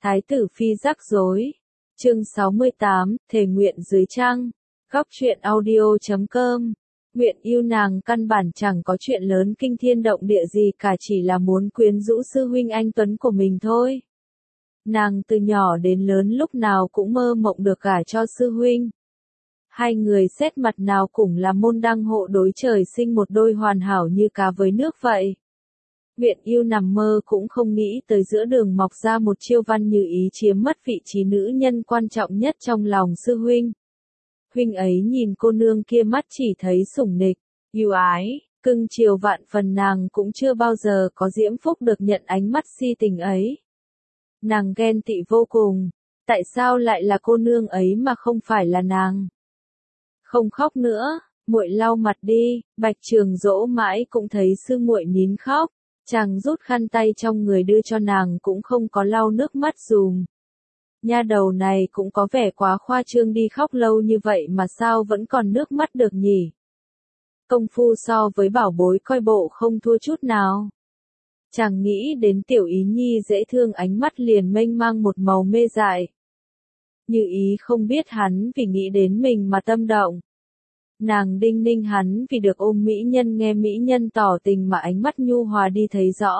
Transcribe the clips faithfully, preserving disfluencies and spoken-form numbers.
Thái tử phi rắc rối. Chương sáu mươi tám, thề nguyện dưới trăng. Góc truyện audio chấm com. Nguyện yêu nàng căn bản chẳng có chuyện lớn kinh thiên động địa gì cả, chỉ là muốn quyến rũ sư huynh anh tuấn của mình thôi. Nàng từ nhỏ đến lớn lúc nào cũng mơ mộng được gả cho sư huynh. Hai người xét mặt nào cũng là môn đăng hộ đối, trời sinh một đôi hoàn hảo như cá với nước vậy. Nguyện yêu nằm mơ cũng không nghĩ tới giữa đường mọc ra một chiêu văn như ý chiếm mất vị trí nữ nhân quan trọng nhất trong lòng sư huynh. Huynh ấy nhìn cô nương kia mắt chỉ thấy sủng nịch, yêu ái, cưng chiều vạn phần, nàng cũng chưa bao giờ có diễm phúc được nhận ánh mắt si tình ấy. Nàng ghen tị vô cùng, tại sao lại là cô nương ấy mà không phải là nàng? Không khóc nữa, muội lau mặt đi. Bạch Trường dỗ mãi cũng thấy sư muội nín khóc, chàng rút khăn tay trong người đưa cho nàng cũng không có lau nước mắt dùm. Nha đầu này cũng có vẻ quá khoa trương đi, khóc lâu như vậy mà sao vẫn còn nước mắt được nhỉ? Công phu so với bảo bối coi bộ không thua chút nào. Chàng nghĩ đến Tiểu Ý Nhi dễ thương, ánh mắt liền mênh mang một màu mê dại. Như Ý không biết hắn vì nghĩ đến mình mà tâm động. Nàng đinh ninh hắn vì được ôm mỹ nhân, nghe mỹ nhân tỏ tình mà ánh mắt nhu hòa đi thấy rõ.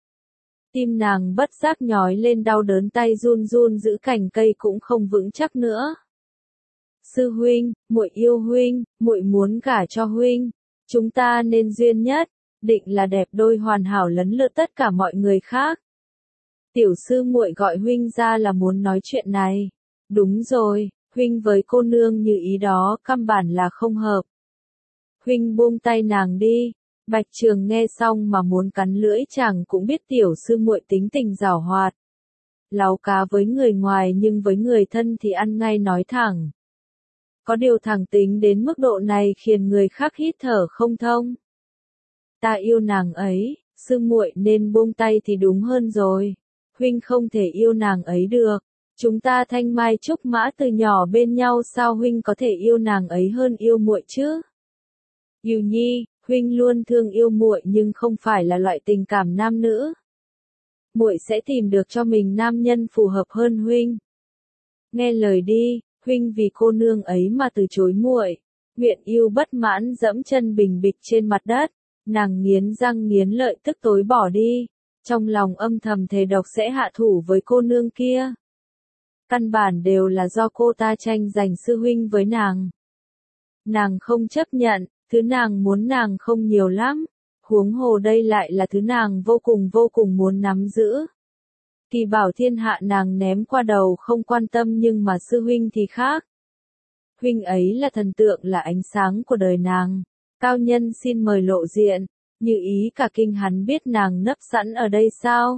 Tim nàng bất giác nhói lên đau đớn, tay run run giữ cành cây cũng không vững chắc nữa. Sư huynh, muội yêu huynh, muội muốn gả cho huynh, chúng ta nên duyên nhất, định là đẹp đôi hoàn hảo lấn lướt tất cả mọi người khác. Tiểu sư muội gọi huynh ra là muốn nói chuyện này. Đúng rồi, huynh với cô nương Như Ý đó căn bản là không hợp. Huynh buông tay nàng đi. Bạch Trường nghe xong mà muốn cắn lưỡi, chàng cũng biết tiểu sư muội tính tình giảo hoạt. Láu cá với người ngoài nhưng với người thân thì ăn ngay nói thẳng. Có điều thẳng tính đến mức độ này khiến người khác hít thở không thông. Ta yêu nàng ấy, sư muội nên buông tay thì đúng hơn rồi. Huynh không thể yêu nàng ấy được. Chúng ta thanh mai trúc mã từ nhỏ bên nhau, sao huynh có thể yêu nàng ấy hơn yêu muội chứ? Yêu Nhi, huynh luôn thương yêu muội nhưng không phải là loại tình cảm nam nữ. Muội sẽ tìm được cho mình nam nhân phù hợp hơn huynh. Nghe lời đi, huynh vì cô nương ấy mà từ chối muội. Nguyện yêu bất mãn dẫm chân bình bịch trên mặt đất, nàng nghiến răng nghiến lợi tức tối bỏ đi, trong lòng âm thầm thề độc sẽ hạ thủ với cô nương kia. Căn bản đều là do cô ta tranh giành sư huynh với nàng. Nàng không chấp nhận, thứ nàng muốn nàng không nhiều lắm, huống hồ đây lại là thứ nàng vô cùng vô cùng muốn nắm giữ. Kỳ bảo thiên hạ nàng ném qua đầu không quan tâm, nhưng mà sư huynh thì khác. Huynh ấy là thần tượng, là ánh sáng của đời nàng. Cao nhân xin mời lộ diện. Như Ý cả kinh, hắn biết nàng nấp sẵn ở đây sao?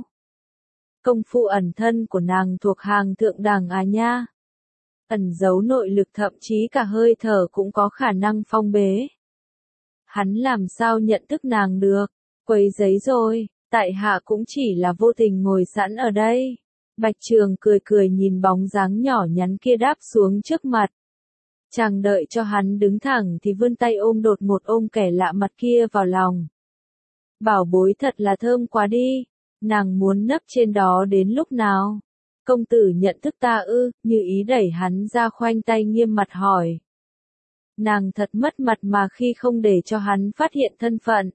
Công phu ẩn thân của nàng thuộc hàng thượng đẳng à nha. Ẩn giấu nội lực, thậm chí cả hơi thở cũng có khả năng phong bế. Hắn làm sao nhận thức nàng được? Quấy giấy rồi, tại hạ cũng chỉ là vô tình ngồi sẵn ở đây. Bạch Trường cười cười nhìn bóng dáng nhỏ nhắn kia đáp xuống trước mặt. Chàng đợi cho hắn đứng thẳng thì vươn tay ôm đột một ôm kẻ lạ mặt kia vào lòng. Bảo bối thật là thơm quá đi. Nàng muốn nấp trên đó đến lúc nào? Công tử nhận thức ta ư? Như Ý đẩy hắn ra, khoanh tay nghiêm mặt hỏi. Nàng thật mất mặt mà khi không để cho hắn phát hiện thân phận.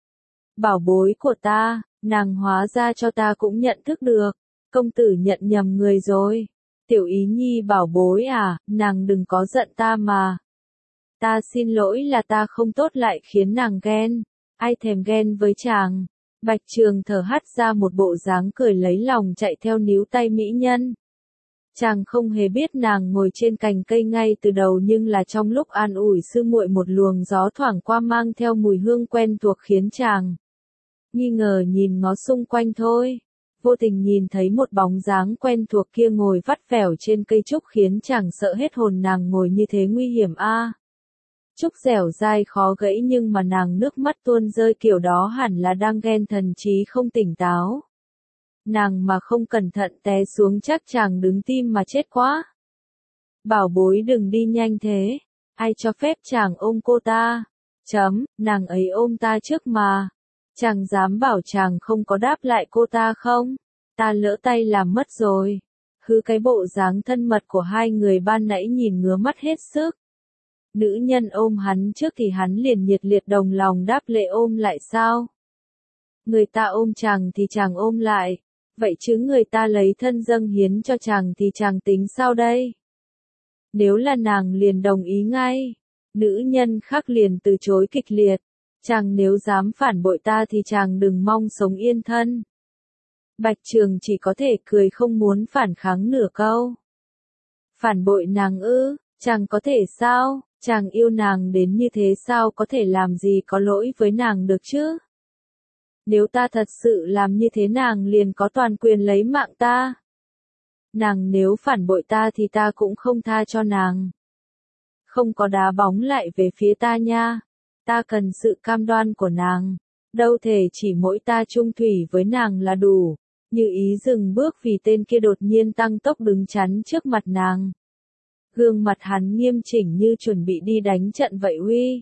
Bảo bối của ta, nàng hóa ra cho ta cũng nhận thức được. Công tử nhận nhầm người rồi. Tiểu Ý Nhi bảo bối à, nàng đừng có giận ta mà. Ta xin lỗi, là ta không tốt lại khiến nàng ghen. Ai thèm ghen với chàng. Bạch Trường thở hắt ra một bộ dáng cười lấy lòng, chạy theo níu tay mỹ nhân. Chàng không hề biết nàng ngồi trên cành cây ngay từ đầu, nhưng là trong lúc an ủi sư muội một luồng gió thoảng qua mang theo mùi hương quen thuộc khiến chàng nghi ngờ nhìn ngó xung quanh thôi. Vô tình nhìn thấy một bóng dáng quen thuộc kia ngồi vắt vẻo trên cây trúc khiến chàng sợ hết hồn. Nàng ngồi như thế nguy hiểm a. À. Trúc dẻo dai khó gãy nhưng mà nàng nước mắt tuôn rơi kiểu đó hẳn là đang ghen, thần trí không tỉnh táo. Nàng mà không cẩn thận té xuống chắc chàng đứng tim mà chết quá. Bảo bối đừng đi nhanh thế. Ai cho phép chàng ôm cô ta? Chấm, nàng ấy ôm ta trước mà. Chàng dám bảo chàng không có đáp lại cô ta không? Ta lỡ tay làm mất rồi. Hứ cái bộ dáng thân mật của hai người ban nãy nhìn ngứa mắt hết sức. Nữ nhân ôm hắn trước thì hắn liền nhiệt liệt đồng lòng đáp lễ ôm lại sao? Người ta ôm chàng thì chàng ôm lại. Vậy chứ người ta lấy thân dâng hiến cho chàng thì chàng tính sao đây? Nếu là nàng liền đồng ý ngay. Nữ nhân khác liền từ chối kịch liệt. Chàng nếu dám phản bội ta thì chàng đừng mong sống yên thân. Bạch Trường chỉ có thể cười không muốn phản kháng nửa câu. Phản bội nàng ư, chàng có thể sao, chàng yêu nàng đến như thế sao có thể làm gì có lỗi với nàng được chứ? Nếu ta thật sự làm như thế nàng liền có toàn quyền lấy mạng ta. Nàng nếu phản bội ta thì ta cũng không tha cho nàng. Không có đá bóng lại về phía ta nha. Ta cần sự cam đoan của nàng. Đâu thể chỉ mỗi ta chung thủy với nàng là đủ. Như Ý dừng bước vì tên kia đột nhiên tăng tốc đứng chắn trước mặt nàng. Gương mặt hắn nghiêm chỉnh như chuẩn bị đi đánh trận vậy uy.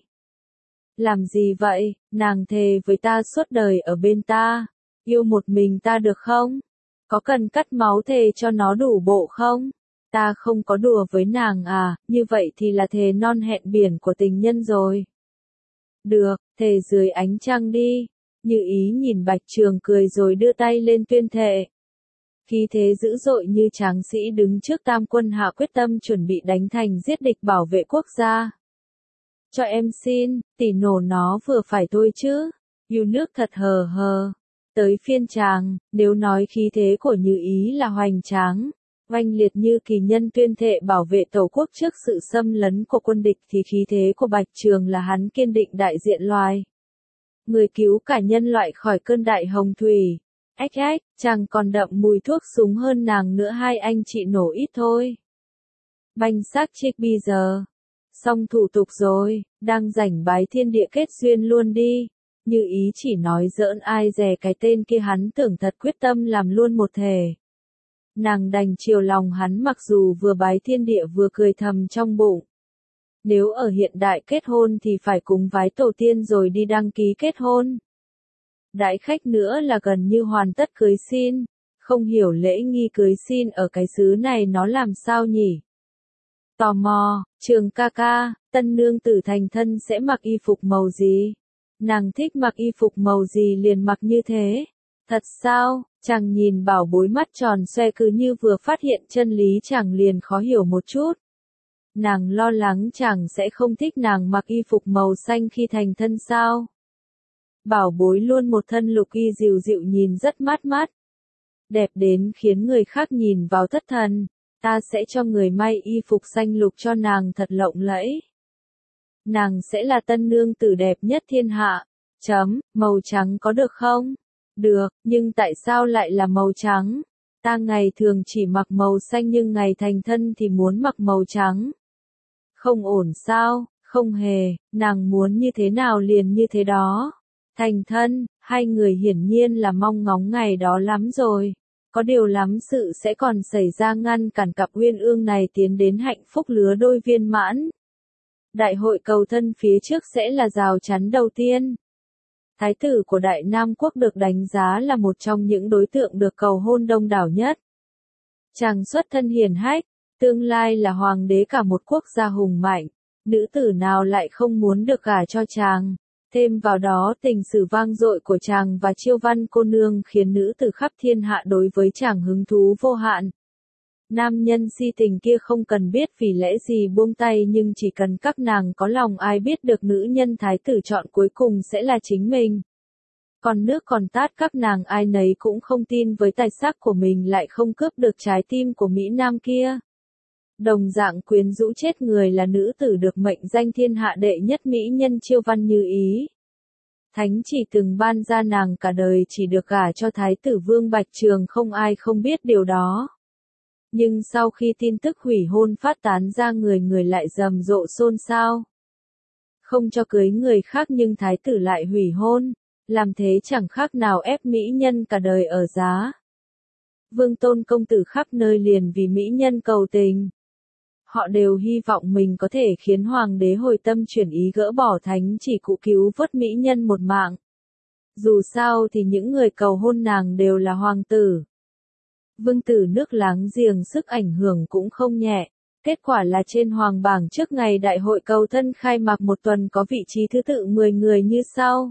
Làm gì vậy, nàng thề với ta suốt đời ở bên ta. Yêu một mình ta được không? Có cần cắt máu thề cho nó đủ bộ không? Ta không có đùa với nàng à, như vậy thì là thề non hẹn biển của tình nhân rồi. Được, thề dưới ánh trăng đi. Như Ý nhìn Bạch Trường cười rồi đưa tay lên tuyên thệ. Khí thế dữ dội như tráng sĩ đứng trước tam quân hạ quyết tâm chuẩn bị đánh thành giết địch bảo vệ quốc gia. Cho em xin, tỉ nổ nó vừa phải thôi chứ. Yêu nước thật hờ hờ. Tới phiên chàng, nếu nói khí thế của Như Ý là hoành tráng, oanh liệt như kỳ nhân tuyên thệ bảo vệ tổ quốc trước sự xâm lấn của quân địch thì khí thế của Bạch Trường là hắn kiên định đại diện loài. Người cứu cả nhân loại khỏi cơn đại hồng thủy. Ách ách, chàng còn đậm mùi thuốc súng hơn nàng nữa hai anh chị nổ ít thôi. Banh xác chích bây giờ. Xong thủ tục rồi, đang rảnh bái thiên địa kết duyên luôn đi. Như Ý chỉ nói giỡn ai dè cái tên kia hắn tưởng thật quyết tâm làm luôn một thể. Nàng đành chiều lòng hắn mặc dù vừa bái thiên địa vừa cười thầm trong bụng. Nếu ở hiện đại kết hôn thì phải cúng vái tổ tiên rồi đi đăng ký kết hôn. Đãi khách nữa là gần như hoàn tất cưới xin. Không hiểu lễ nghi cưới xin ở cái xứ này nó làm sao nhỉ? Tò mò, Trường ca ca, tân nương tử thành thân sẽ mặc y phục màu gì? Nàng thích mặc y phục màu gì liền mặc như thế. Thật sao? Chàng nhìn bảo bối mắt tròn xoe cứ như vừa phát hiện chân lý chàng liền khó hiểu một chút. Nàng lo lắng chàng sẽ không thích nàng mặc y phục màu xanh khi thành thân sao? Bảo bối luôn một thân lục y dịu dịu nhìn rất mát mắt. Đẹp đến khiến người khác nhìn vào thất thần. Ta sẽ cho người may y phục xanh lục cho nàng thật lộng lẫy. Nàng sẽ là tân nương tử đẹp nhất thiên hạ. Chấm, màu trắng có được không? Được, nhưng tại sao lại là màu trắng? Ta ngày thường chỉ mặc màu xanh nhưng ngày thành thân thì muốn mặc màu trắng. Không ổn sao? Không hề, nàng muốn như thế nào liền như thế đó. Thành thân, hai người hiển nhiên là mong ngóng ngày đó lắm rồi. Có điều lắm sự sẽ còn xảy ra ngăn cản cặp uyên ương này tiến đến hạnh phúc lứa đôi viên mãn. Đại hội cầu thân phía trước sẽ là rào chắn đầu tiên. Thái tử của Đại Nam Quốc được đánh giá là một trong những đối tượng được cầu hôn đông đảo nhất. Chàng xuất thân hiền hách, tương lai là hoàng đế cả một quốc gia hùng mạnh, nữ tử nào lại không muốn được gả cho chàng. Thêm vào đó tình sử vang dội của chàng và Chiêu Văn cô nương khiến nữ tử khắp thiên hạ đối với chàng hứng thú vô hạn. Nam nhân si tình kia không cần biết vì lẽ gì buông tay nhưng chỉ cần các nàng có lòng ai biết được nữ nhân thái tử chọn cuối cùng sẽ là chính mình. Còn nước còn tát các nàng ai nấy cũng không tin với tài sắc của mình lại không cướp được trái tim của Mỹ Nam kia. Đồng dạng quyến rũ chết người là nữ tử được mệnh danh thiên hạ đệ nhất mỹ nhân Chiêu Văn Như Ý. Thánh chỉ từng ban ra nàng cả đời chỉ được gả cho thái tử Vương Bạch Trường không ai không biết điều đó. Nhưng sau khi tin tức hủy hôn phát tán ra người người lại rầm rộ xôn xao. Không cho cưới người khác nhưng thái tử lại hủy hôn, làm thế chẳng khác nào ép mỹ nhân cả đời ở giá. Vương tôn công tử khắp nơi liền vì mỹ nhân cầu tình. Họ đều hy vọng mình có thể khiến hoàng đế hồi tâm chuyển ý gỡ bỏ thánh chỉ cụ cứu vớt mỹ nhân một mạng. Dù sao thì những người cầu hôn nàng đều là hoàng tử. vương tử nước láng giềng sức ảnh hưởng cũng không nhẹ. Kết quả là trên hoàng bảng trước ngày đại hội cầu thân khai mạc một tuần có vị trí thứ tự mười người như sau.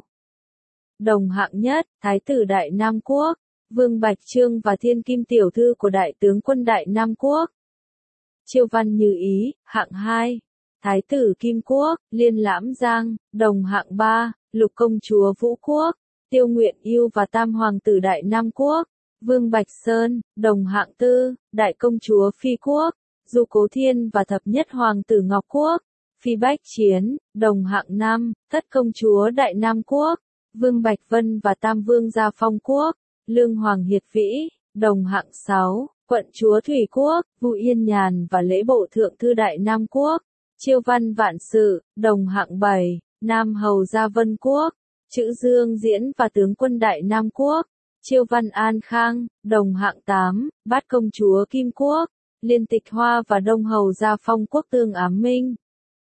Đồng hạng nhất, Thái tử Đại Nam Quốc, Vương Bạch Chương và Thiên Kim tiểu thư của Đại tướng quân Đại Nam Quốc. Chiêu Văn Như Ý, hạng hai. Thái tử Kim Quốc, Liên Lãm Giang, đồng hạng ba, Lục công chúa Vũ Quốc, Tiêu Nguyện Yêu và Tam hoàng tử Đại Nam Quốc. Vương Bạch Sơn, đồng hạng tư, Đại công chúa Phi Quốc, Du Cố Thiên và thập nhất hoàng tử Ngọc Quốc. Phi Bách Chiến, đồng hạng năm, Thất công chúa Đại Nam Quốc, Vương Bạch Vân và Tam vương gia Phong Quốc. Lương Hoàng Hiệt Vĩ, đồng hạng sáu, Quận chúa Thủy Quốc, Vu Yên Nhàn và lễ bộ thượng thư Đại Nam Quốc. Chiêu Văn Vạn Sự, đồng hạng bảy, Nam hầu gia Vân Quốc, Chữ Dương Diễn và tướng quân Đại Nam Quốc. Chiêu Văn An Khang, đồng hạng tám, Bát công chúa Kim Quốc, Liên Tịch Hoa và Đông hầu gia Phong Quốc Tương Ám Minh.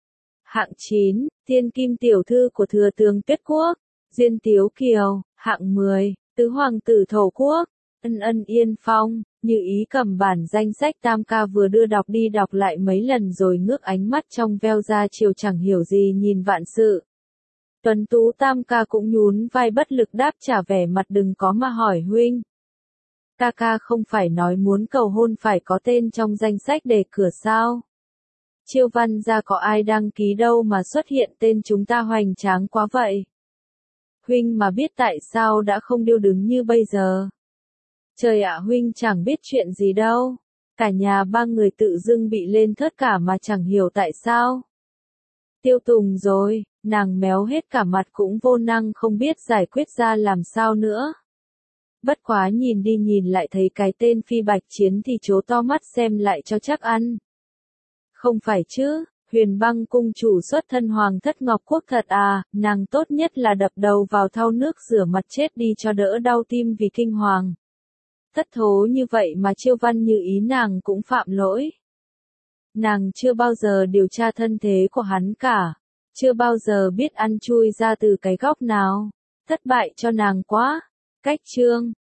Hạng chín, Thiên Kim tiểu thư của thừa tướng Tuyết Quốc, Diên Tiếu Kiều. Hạng mười, Tứ hoàng tử Thổ Quốc, Ân Ân Yên Phong. Như Ý cầm bản danh sách tam ca vừa đưa đọc đi đọc lại mấy lần rồi ngước ánh mắt trong veo ra chiều chẳng hiểu gì nhìn Vạn Sự. Tuấn tú tam ca cũng nhún vai bất lực đáp trả vẻ mặt đừng có mà hỏi huynh. Ca ca không phải nói muốn cầu hôn phải có tên trong danh sách đề cử sao? Chiêu Văn gia có ai đăng ký đâu mà xuất hiện tên chúng ta hoành tráng quá vậy? Huynh mà biết tại sao đã không điêu đứng như bây giờ. Trời ạ, huynh chẳng biết chuyện gì đâu. Cả nhà ba người tự dưng bị lên thớt cả mà chẳng hiểu tại sao. Tiêu Tùng rồi, nàng méo hết cả mặt cũng vô năng không biết giải quyết ra làm sao nữa. Bất quá nhìn đi nhìn lại thấy cái tên Phi Bạch Chiến thì trố to mắt xem lại cho chắc ăn. Không phải chứ, Huyền Băng cung chủ xuất thân hoàng thất Ngọc Quốc thật à, nàng tốt nhất là đập đầu vào thau nước rửa mặt chết đi cho đỡ đau tim vì kinh hoàng. Thất thố như vậy mà Chiêu Văn Như Ý nàng cũng phạm lỗi. Nàng chưa bao giờ điều tra thân thế của hắn cả, chưa bao giờ biết ăn chui ra từ cái góc nào, thất bại cho nàng quá. Cách chương